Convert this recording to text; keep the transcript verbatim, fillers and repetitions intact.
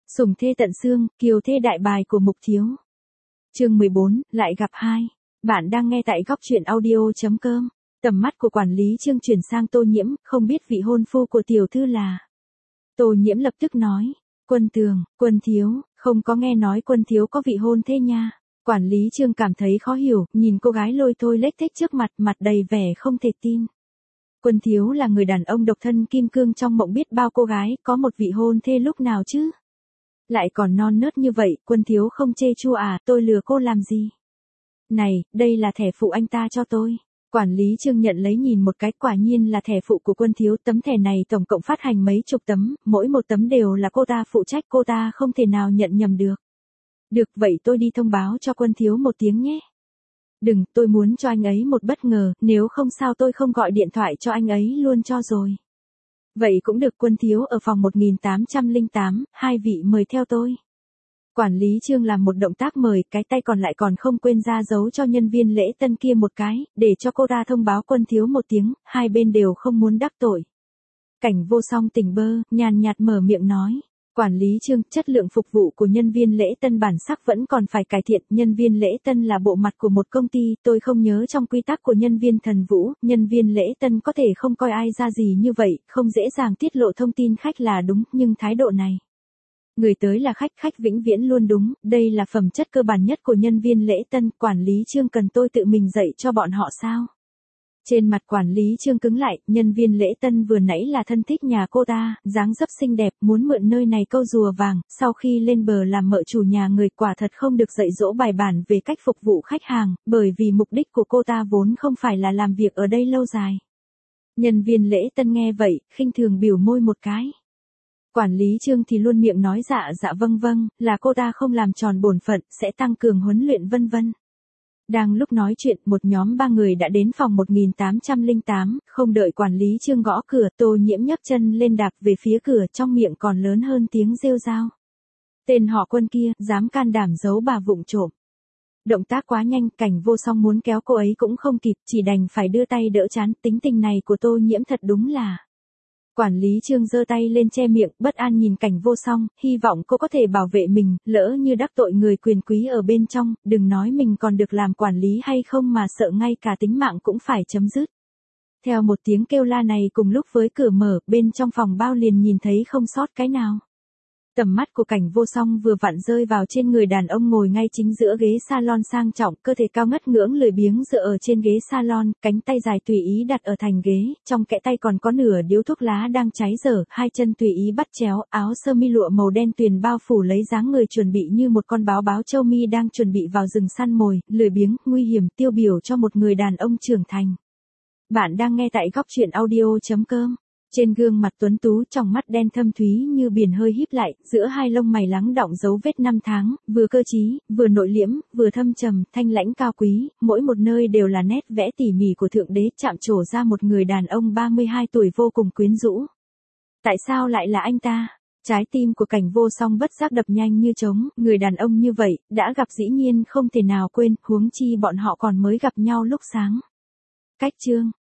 Sủng thê tận xương, kiều thê đại bài của Mục Thiếu. Chương mười bốn, lại gặp hai. Bạn đang nghe tại góc truyện audio chấm com. Tầm mắt của quản lý Trương chuyển sang Tô Nhiễm, không biết vị hôn phu của tiểu thư là. Tô Nhiễm lập tức nói, Quân Tường, Quân Thiếu, không có nghe nói Quân Thiếu có vị hôn thê nha. Quản lý Trương cảm thấy khó hiểu, nhìn cô gái lôi thôi lếch thếch trước mặt, mặt đầy vẻ không thể tin. Quân Thiếu là người đàn ông độc thân kim cương trong mộng biết bao cô gái, có một vị hôn thê lúc nào chứ? Lại còn non nớt như vậy, Quân Thiếu không chê chua à, tôi lừa cô làm gì? Này, đây là thẻ phụ anh ta cho tôi. Quản lý Trương nhận lấy nhìn một cái, quả nhiên là thẻ phụ của Quân Thiếu, tấm thẻ này tổng cộng phát hành mấy chục tấm, mỗi một tấm đều là cô ta phụ trách, cô ta không thể nào nhận nhầm được. Được, vậy tôi đi thông báo cho Quân Thiếu một tiếng nhé. Đừng, tôi muốn cho anh ấy một bất ngờ, nếu không sao tôi không gọi điện thoại cho anh ấy luôn cho rồi. Vậy cũng được. Quân Thiếu ở phòng một nghìn tám trăm lẻ tám, hai vị mời theo tôi. Quản lý Trương làm một động tác mời, cái tay còn lại còn không quên ra dấu cho nhân viên lễ tân kia một cái, để cho cô ta thông báo Quân Thiếu một tiếng, hai bên đều không muốn đắc tội. Cảnh Vô Song tỉnh bơ, nhàn nhạt mở miệng nói. Quản lý Trương, chất lượng phục vụ của nhân viên lễ tân bản sắc vẫn còn phải cải thiện, nhân viên lễ tân là bộ mặt của một công ty, tôi không nhớ trong quy tắc của nhân viên Thần Vũ, nhân viên lễ tân có thể không coi ai ra gì như vậy, không dễ dàng tiết lộ thông tin khách là đúng, nhưng thái độ này. Người tới là khách, khách vĩnh viễn luôn đúng, đây là phẩm chất cơ bản nhất của nhân viên lễ tân, quản lý Trương cần tôi tự mình dạy cho bọn họ sao? Trên mặt quản lý Trương cứng lại, nhân viên lễ tân vừa nãy là thân thích nhà cô ta, dáng dấp xinh đẹp, muốn mượn nơi này câu rùa vàng, sau khi lên bờ làm mợ chủ nhà người, quả thật không được dạy dỗ bài bản về cách phục vụ khách hàng, bởi vì mục đích của cô ta vốn không phải là làm việc ở đây lâu dài. Nhân viên lễ tân nghe vậy, khinh thường biểu môi một cái. Quản lý Trương thì luôn miệng nói dạ dạ vâng vâng, là cô ta không làm tròn bổn phận, sẽ tăng cường huấn luyện vân vân. Đang lúc nói chuyện, một nhóm ba người đã đến phòng một nghìn tám trăm lẻ tám, không đợi quản lý Trương gõ cửa, Tô Nhiễm nhấc chân lên đạp về phía cửa, trong miệng còn lớn hơn tiếng rêu rao. Tên họ Quân kia, dám can đảm giấu bà vụng trộm. Động tác quá nhanh, Cảnh Vô Song muốn kéo cô ấy cũng không kịp, chỉ đành phải đưa tay đỡ chán, tính tình này của Tô Nhiễm thật đúng là. Quản lý Trương giơ tay lên che miệng, bất an nhìn Cảnh Vô Song, hy vọng cô có thể bảo vệ mình, lỡ như đắc tội người quyền quý ở bên trong, đừng nói mình còn được làm quản lý hay không mà sợ ngay cả tính mạng cũng phải chấm dứt. Theo một tiếng kêu la này cùng lúc với cửa mở, bên trong phòng bao liền nhìn thấy không sót cái nào. Tầm mắt của Cảnh Vô Song vừa vặn rơi vào trên người đàn ông ngồi ngay chính giữa ghế salon sang trọng, cơ thể cao ngất ngưỡng lười biếng dựa ở trên ghế salon, cánh tay dài tùy ý đặt ở thành ghế, trong kẽ tay còn có nửa điếu thuốc lá đang cháy dở, hai chân tùy ý bắt chéo, áo sơ mi lụa màu đen tuyền bao phủ lấy dáng người chuẩn bị như một con báo báo châu mi đang chuẩn bị vào rừng săn mồi, lười biếng, nguy hiểm, tiêu biểu cho một người đàn ông trưởng thành. Bạn đang nghe tại góc truyện audio chấm com. Trên gương mặt tuấn tú, tròng mắt đen thâm thúy như biển hơi híp lại, giữa hai lông mày lắng đọng dấu vết năm tháng, vừa cơ trí, vừa nội liễm, vừa thâm trầm, thanh lãnh cao quý, mỗi một nơi đều là nét vẽ tỉ mỉ của thượng đế, chạm trổ ra một người đàn ông ba mươi hai tuổi vô cùng quyến rũ. Tại sao lại là anh ta? Trái tim của Cảnh Vô Song bất giác đập nhanh như trống, người đàn ông như vậy, đã gặp dĩ nhiên không thể nào quên, huống chi bọn họ còn mới gặp nhau lúc sáng. Cách Trương